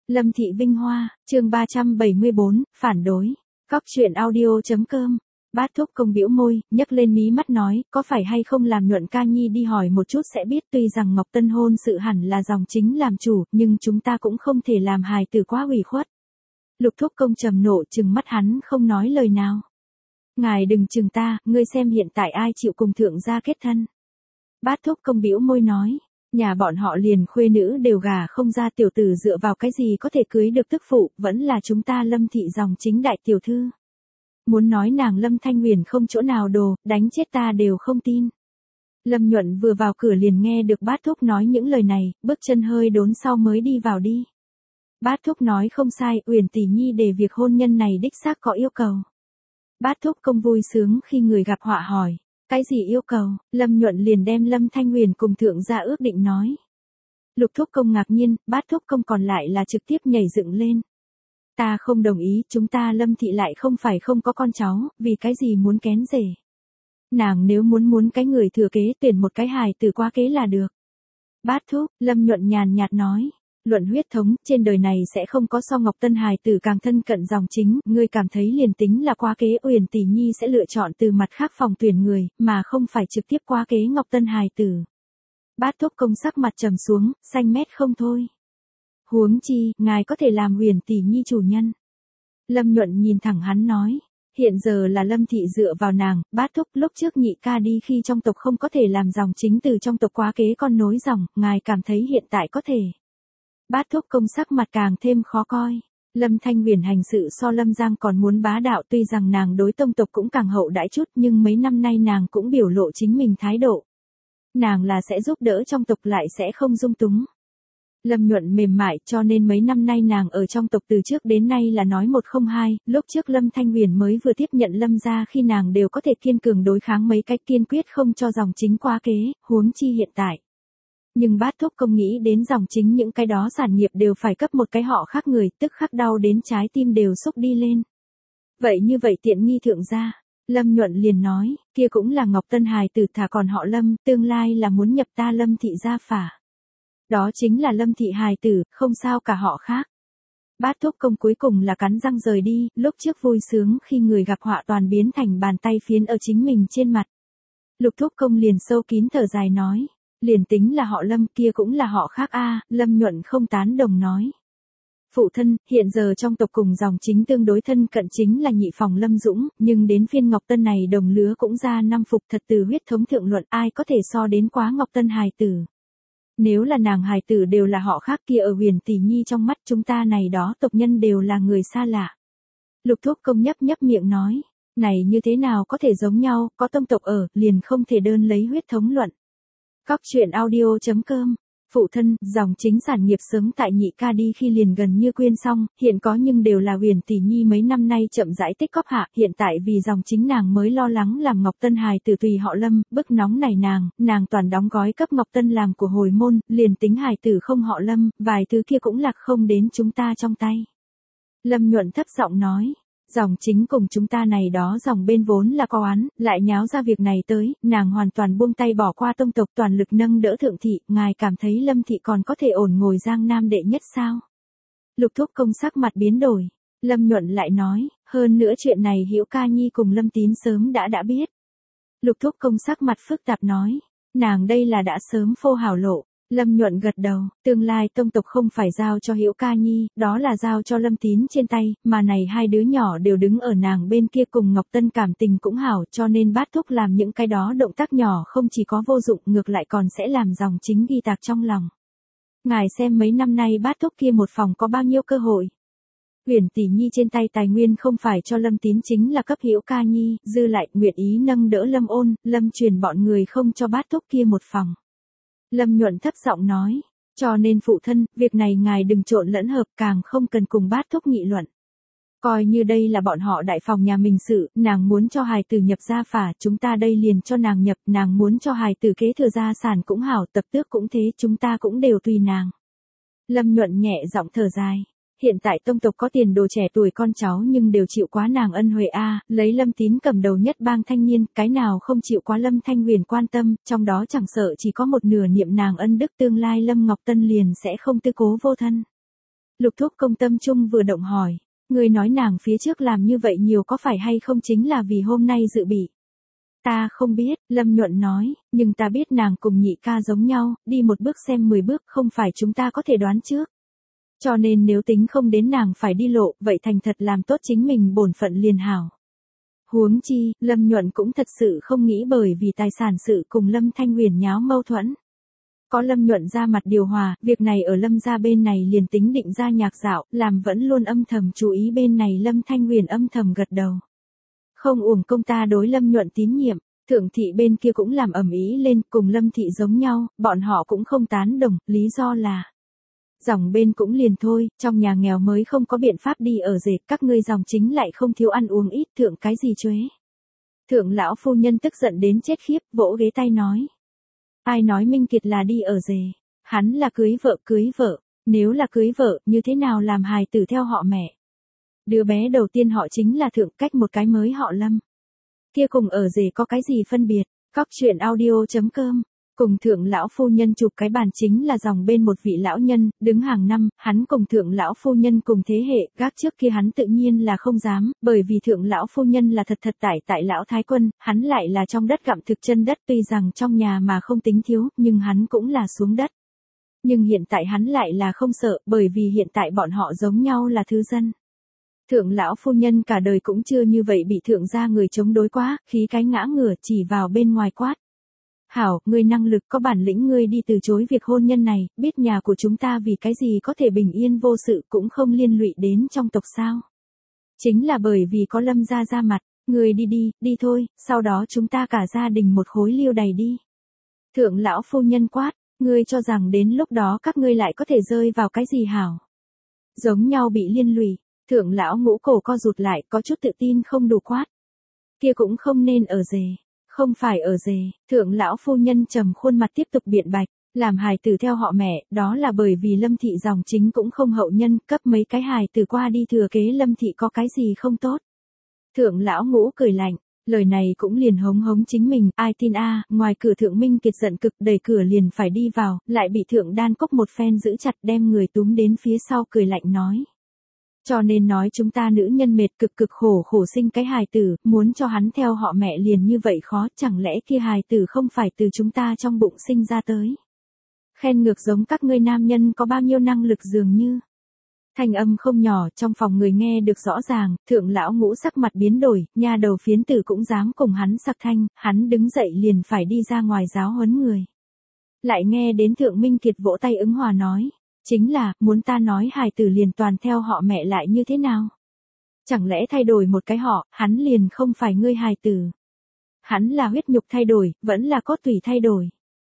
Lâm Thị Vinh Hoa, chương 374, phản đối. Cóc truyện audio.com. Bát Thúc Công bĩu môi, nhấc lên mí mắt nói, có phải hay không làm Nhuận ca nhi đi hỏi một chút sẽ biết, tuy rằng Ngọc Tân hôn sự hẳn là dòng chính làm chủ, nhưng chúng ta cũng không thể làm hài tử quá ủy khuất. Lục Thúc Công trầm nộ trừng mắt hắn không nói lời nào. Ngài đừng trừng ta, ngươi xem hiện tại ai chịu cùng thượng gia kết thân. Bát Thúc Công bĩu môi nói. Nhà bọn họ liền khuê nữ đều gả không ra, tiểu tử dựa vào cái gì có thể cưới được tức phụ, vẫn là chúng ta Lâm thị dòng chính đại tiểu thư. Muốn nói nàng Lâm Thanh Huyền không chỗ nào đồ, đánh chết ta đều không tin. Lâm Nhuận vừa vào cửa liền nghe được Bát Thúc nói những lời này, bước chân hơi đốn sau mới đi vào đi. Bát Thúc nói không sai, Uyển tỷ nhi để việc hôn nhân này đích xác có yêu cầu. Bát Thúc Công vui sướng khi người gặp họa hỏi. Cái gì yêu cầu? Lâm Nhuận liền đem Lâm Thanh Huyền cùng thượng gia ước định nói. Lục Thúc Công ngạc nhiên, Bát Thúc Công còn lại là trực tiếp nhảy dựng lên. Ta không đồng ý, chúng ta Lâm thị lại không phải không có con cháu, vì cái gì muốn kén rể. Nàng nếu muốn cái người thừa kế, tuyển một cái hài tử quá kế là được. Bát Thúc, Lâm Nhuận nhàn nhạt nói. Luận huyết thống, trên đời này sẽ không có so Ngọc Tân hài tử càng thân cận dòng chính, ngươi cảm thấy liền tính là quá kế, Uyển tỷ nhi sẽ lựa chọn từ mặt khác phòng tuyển người, mà không phải trực tiếp quá kế Ngọc Tân hài tử. Bát Thúc Công sắc mặt trầm xuống, xanh mét không thôi. Huống chi, ngài có thể làm Uyển tỷ nhi chủ nhân. Lâm Nhuận nhìn thẳng hắn nói, hiện giờ là Lâm thị dựa vào nàng, Bát Thúc, lúc trước nhị ca đi khi trong tộc không có thể làm dòng chính từ trong tộc quá kế con nối dòng, ngài cảm thấy hiện tại có thể. Bát Thúc Công sắc mặt càng thêm khó coi. Lâm Thanh Huyền hành sự so Lâm Giang còn muốn bá đạo, tuy rằng nàng đối tông tộc cũng càng hậu đãi chút, nhưng mấy năm nay nàng cũng biểu lộ chính mình thái độ. Nàng là sẽ giúp đỡ trong tộc lại sẽ không dung túng. Lâm Nhuận mềm mại, cho nên mấy năm nay nàng ở trong tộc từ trước đến nay là nói một không hai, lúc trước Lâm Thanh Huyền mới vừa tiếp nhận Lâm gia khi nàng đều có thể kiên cường đối kháng mấy cách, kiên quyết không cho dòng chính qua kế, huống chi hiện tại. Nhưng Bát Thúc Công nghĩ đến dòng chính những cái đó sản nghiệp đều phải cấp một cái họ khác người, tức khắc đau đến trái tim đều xúc đi lên. Vậy như vậy tiện nghi thượng gia. Lâm Nhuận liền nói, kia cũng là Ngọc Tân hài tử, thả còn họ Lâm, tương lai là muốn nhập ta Lâm thị gia phả. Đó chính là Lâm thị hài tử, không sao cả họ khác. Bát Thúc Công cuối cùng là cắn răng rời đi, lúc trước vui sướng khi người gặp họa toàn biến thành bàn tay phiến ở chính mình trên mặt. Lục Thúc Công liền sâu kín thở dài nói. Liền tính là họ Lâm kia cũng là họ khác a. Lâm Nhuận không tán đồng nói. Phụ thân, hiện giờ trong tộc cùng dòng chính tương đối thân cận chính là nhị phòng Lâm Dũng, nhưng đến phiên Ngọc Tân này đồng lứa cũng ra năm phục, thật từ huyết thống thượng luận ai có thể so đến quá Ngọc Tân hài tử. Nếu là nàng hài tử đều là họ khác kia, ở Huyền tỷ nhi trong mắt chúng ta này đó tộc nhân đều là người xa lạ. Lục Thúc Công nhấp miệng nói, này như thế nào có thể giống nhau, có tông tộc ở, liền không thể đơn lấy huyết thống luận. Cóc truyện audio.com. Phụ thân, dòng chính sản nghiệp sớm tại nhị ca đi khi liền gần như quyên xong, hiện có nhưng đều là Huyền tỷ nhi mấy năm nay chậm rãi tích cóp hạ, hiện tại vì dòng chính nàng mới lo lắng làm Ngọc Tân hài tử tùy họ Lâm, bức nóng này nàng toàn đóng gói cấp Ngọc Tân làm của hồi môn, liền tính hài tử không họ Lâm, vài thứ kia cũng lạc không đến chúng ta trong tay. Lâm Nhuận thấp giọng nói. Dòng chính cùng chúng ta này đó dòng bên vốn là có oán, lại nháo ra việc này tới, nàng hoàn toàn buông tay bỏ qua tông tộc, toàn lực nâng đỡ thượng thị, ngài cảm thấy Lâm thị còn có thể ổn ngồi Giang Nam đệ nhất sao? Lục Thúc Công sắc mặt biến đổi. Lâm Nhuận lại nói, hơn nữa chuyện này Hữu ca nhi cùng Lâm Tín sớm đã biết. Lục Thúc Công sắc mặt phức tạp nói, nàng đây là đã sớm phô hảo lộ. Lâm Nhuận gật đầu, tương lai tông tộc không phải giao cho Hữu ca nhi, đó là giao cho Lâm Tín trên tay, mà này hai đứa nhỏ đều đứng ở nàng bên kia cùng Ngọc Tân cảm tình cũng hảo, cho nên Bát Thúc làm những cái đó động tác nhỏ không chỉ có vô dụng, ngược lại còn sẽ làm dòng chính ghi tạc trong lòng. Ngài xem mấy năm nay Bát Thúc kia một phòng có bao nhiêu cơ hội. Huyền tỷ nhi trên tay tài nguyên không phải cho Lâm Tín chính là cấp Hữu ca nhi, dư lại nguyện ý nâng đỡ Lâm Ôn, Lâm Truyền bọn người không cho Bát Thúc kia một phòng. Lâm Nhuận thấp giọng nói, cho nên phụ thân, việc này ngài đừng trộn lẫn hợp, càng không cần cùng Bát Thúc nghị luận. Coi như đây là bọn họ đại phòng nhà mình sự, nàng muốn cho hài tử nhập gia phả, chúng ta đây liền cho nàng nhập, nàng muốn cho hài tử kế thừa gia sản cũng hảo, tập tước cũng thế, chúng ta cũng đều tùy nàng. Lâm Nhuận nhẹ giọng thở dài. Hiện tại tông tộc có tiền đồ trẻ tuổi con cháu nhưng đều chịu quá nàng ân huệ a, lấy Lâm Tín cầm đầu nhất bang thanh niên, cái nào không chịu quá Lâm Thanh Huyền quan tâm, trong đó chẳng sợ chỉ có một nửa niệm nàng ân đức, tương lai Lâm Ngọc Tân liền sẽ không tư cố vô thân. Lục Thúc Công tâm trung vừa động hỏi, người nói nàng phía trước làm như vậy nhiều có phải hay không chính là vì hôm nay dự bị. Ta không biết, Lâm Nhuận nói, nhưng ta biết nàng cùng nhị ca giống nhau, đi một bước xem 10 bước không phải chúng ta có thể đoán trước. Cho nên nếu tính không đến nàng phải đi lộ, vậy thành thật làm tốt chính mình bổn phận liền hảo. Huống chi, Lâm Nhuận cũng thật sự không nghĩ bởi vì tài sản sự cùng Lâm Thanh Huyền nháo mâu thuẫn. Có Lâm Nhuận ra mặt điều hòa, việc này ở Lâm gia bên này liền tính định ra nhạc dạo, làm vẫn luôn âm thầm chú ý bên này Lâm Thanh Huyền âm thầm gật đầu. Không uổng công ta đối Lâm Nhuận tín nhiệm, Thượng thị bên kia cũng làm ầm ĩ lên, cùng Lâm thị giống nhau, bọn họ cũng không tán đồng, lý do là dòng bên cũng liền thôi, trong nhà nghèo mới không có biện pháp đi ở rể, các ngươi dòng chính lại không thiếu ăn uống ít, thượng cái gì chuế. Thượng lão phu nhân tức giận đến chết khiếp, vỗ ghế tay nói. Ai nói Minh Kiệt là đi ở rể, hắn là cưới vợ, nếu là cưới vợ, như thế nào làm hài tử theo họ mẹ. Đứa bé đầu tiên họ chính là thượng, cách một cái mới họ Lâm. Kia cùng ở rể có cái gì phân biệt, Cóc truyện audio.com. Cùng thượng lão phu nhân chụp cái bàn chính là dòng bên một vị lão nhân, đứng hàng năm, hắn cùng thượng lão phu nhân cùng thế hệ, gác trước kia hắn tự nhiên là không dám, bởi vì thượng lão phu nhân là thật tại lão thái quân, hắn lại là trong đất gặm thực chân đất, tuy rằng trong nhà mà không tính thiếu, nhưng hắn cũng là xuống đất. Nhưng hiện tại hắn lại là không sợ, bởi vì hiện tại bọn họ giống nhau là thư dân. Thượng lão phu nhân cả đời cũng chưa như vậy bị thượng gia người chống đối quá, khí cái ngã ngửa chỉ vào bên ngoài quát. Hảo, ngươi năng lực có bản lĩnh ngươi đi từ chối việc hôn nhân này, biết nhà của chúng ta vì cái gì có thể bình yên vô sự cũng không liên lụy đến trong tộc sao. Chính là bởi vì có Lâm gia ra mặt, ngươi đi thôi, sau đó chúng ta cả gia đình một khối liêu đầy đi. Thượng lão phu nhân quát, ngươi cho rằng đến lúc đó các ngươi lại có thể rơi vào cái gì hảo. Giống nhau bị liên lụy, thượng lão ngũ cổ co rụt lại có chút tự tin không đủ quát. Kia cũng không nên ở rể. Không phải ở rể, thượng lão phu nhân trầm khuôn mặt tiếp tục biện bạch, làm hài tử theo họ mẹ, đó là bởi vì Lâm thị dòng chính cũng không hậu nhân, cấp mấy cái hài tử qua đi thừa kế Lâm thị có cái gì không tốt. Thượng lão ngũ cười lạnh, lời này cũng liền hống chính mình, ai tin a. Ngoài cửa thượng Minh Kiệt giận cực đẩy cửa liền phải đi vào, lại bị thượng đan cốc một phen giữ chặt đem người túm đến phía sau cười lạnh nói. Cho nên nói chúng ta nữ nhân mệt cực khổ sinh cái hài tử, muốn cho hắn theo họ mẹ liền như vậy khó, chẳng lẽ kia hài tử không phải từ chúng ta trong bụng sinh ra tới. Khen ngược giống các ngươi nam nhân có bao nhiêu năng lực dường như. Thanh âm không nhỏ, trong phòng người nghe được rõ ràng, thượng lão ngũ sắc mặt biến đổi, nha đầu phiến tử cũng dám cùng hắn sặc thanh, hắn đứng dậy liền phải đi ra ngoài giáo huấn người. Lại nghe đến thượng Minh Kiệt vỗ tay ứng hòa nói. Chính là, muốn ta nói hài tử liền toàn theo họ mẹ lại như thế nào? Chẳng lẽ thay đổi một cái họ, hắn liền không phải ngươi hài tử? Hắn là huyết nhục thay đổi, vẫn là cốt tủy thay đổi.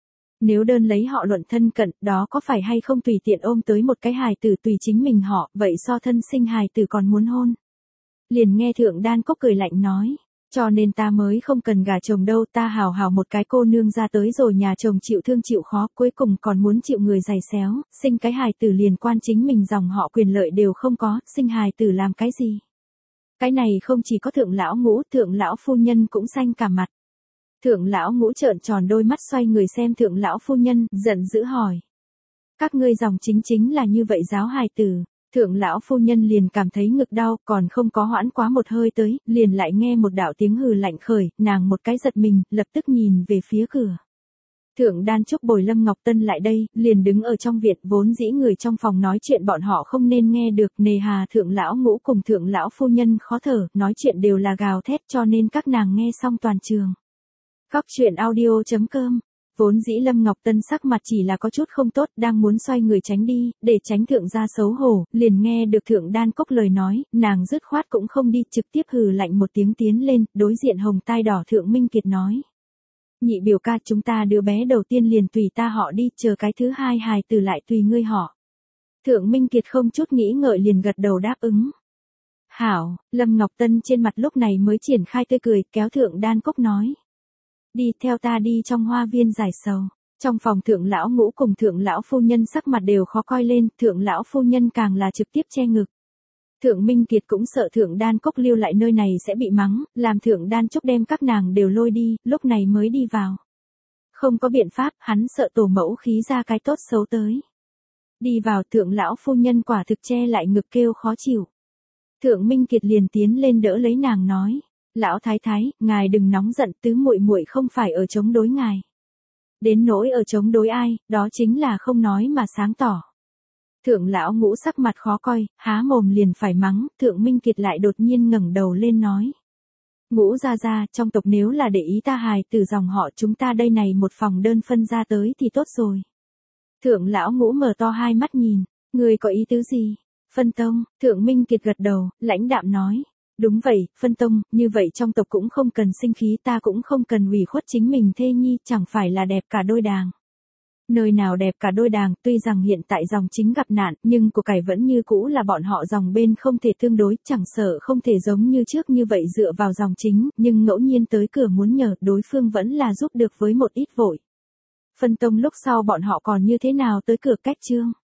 Nếu đơn lấy họ luận thân cận, đó có phải hay không tùy tiện ôm tới một cái hài tử tùy chính mình họ, vậy so thân sinh hài tử còn muốn hôn? Liền nghe thượng đan cốc cười lạnh nói. Cho nên ta mới không cần gả chồng đâu, ta hào một cái cô nương ra tới rồi nhà chồng chịu thương chịu khó, cuối cùng còn muốn chịu người giày xéo, sinh cái hài tử liền quan chính mình dòng họ quyền lợi đều không có, sinh hài tử làm cái gì. Cái này không chỉ có thượng lão ngũ, thượng lão phu nhân cũng xanh cả mặt. Thượng lão ngũ trợn tròn đôi mắt xoay người xem thượng lão phu nhân, giận dữ hỏi. Các ngươi dòng chính là như vậy giáo hài tử. Thượng lão phu nhân liền cảm thấy ngực đau, còn không có hoãn quá một hơi tới, liền lại nghe một đạo tiếng hừ lạnh khởi, nàng một cái giật mình, lập tức nhìn về phía cửa. Thượng đan trúc bồi Lâm Ngọc Tân lại đây, liền đứng ở trong viện, vốn dĩ người trong phòng nói chuyện bọn họ không nên nghe được, nề hà thượng lão ngũ cùng thượng lão phu nhân khó thở, nói chuyện đều là gào thét cho nên các nàng nghe xong toàn trường. Cóc truyện audio.com. Vốn dĩ Lâm Ngọc Tân sắc mặt chỉ là có chút không tốt, đang muốn xoay người tránh đi, để tránh thượng gia xấu hổ, liền nghe được thượng đan cốc lời nói, nàng dứt khoát cũng không đi, trực tiếp hừ lạnh một tiếng tiến lên, đối diện hồng tai đỏ thượng Minh Kiệt nói. Nhị biểu ca, chúng ta đứa bé đầu tiên liền tùy ta họ đi, chờ cái thứ hai hài tử lại tùy ngươi họ. Thượng Minh Kiệt không chút nghĩ ngợi liền gật đầu đáp ứng. Hảo, Lâm Ngọc Tân trên mặt lúc này mới triển khai tươi cười, kéo thượng đan cốc nói. Đi theo ta đi trong hoa viên giải sầu. Trong phòng thượng lão ngũ cùng thượng lão phu nhân sắc mặt đều khó coi lên, thượng lão phu nhân càng là trực tiếp che ngực. Thượng Minh Kiệt cũng sợ thượng đan cốc lưu lại nơi này sẽ bị mắng, làm thượng đan chốc đem các nàng đều lôi đi, lúc này mới đi vào. Không có biện pháp, hắn sợ tổ mẫu khí ra cái tốt xấu tới. Đi vào thượng lão phu nhân quả thực che lại ngực kêu khó chịu. Thượng Minh Kiệt liền tiến lên đỡ lấy nàng nói. Lão thái thái, ngài đừng nóng giận, tứ muội muội không phải ở chống đối ngài. Đến nỗi ở chống đối ai, đó chính là không nói mà sáng tỏ. Thượng lão ngũ sắc mặt khó coi, há mồm liền phải mắng, Thượng Minh Kiệt lại đột nhiên ngẩng đầu lên nói. Ngũ gia gia, trong tộc nếu là để ý ta hài từ dòng họ chúng ta đây này một phòng đơn phân ra tới thì tốt rồi. Thượng lão ngũ mở to hai mắt nhìn, người có ý tứ gì? Phân tông, Thượng Minh Kiệt gật đầu, lãnh đạm nói. Đúng vậy, phân tông, như vậy trong tộc cũng không cần sinh khí, ta cũng không cần ủy khuất chính mình thê nhi, chẳng phải là đẹp cả đôi đàng. Nơi nào đẹp cả đôi đàng, tuy rằng hiện tại dòng chính gặp nạn, nhưng của cải vẫn như cũ là bọn họ dòng bên không thể tương đối, chẳng sợ không thể giống như trước như vậy dựa vào dòng chính, nhưng ngẫu nhiên tới cửa muốn nhờ, đối phương vẫn là giúp được với một ít vội. Phân tông lúc sau bọn họ còn như thế nào tới cửa cách trương?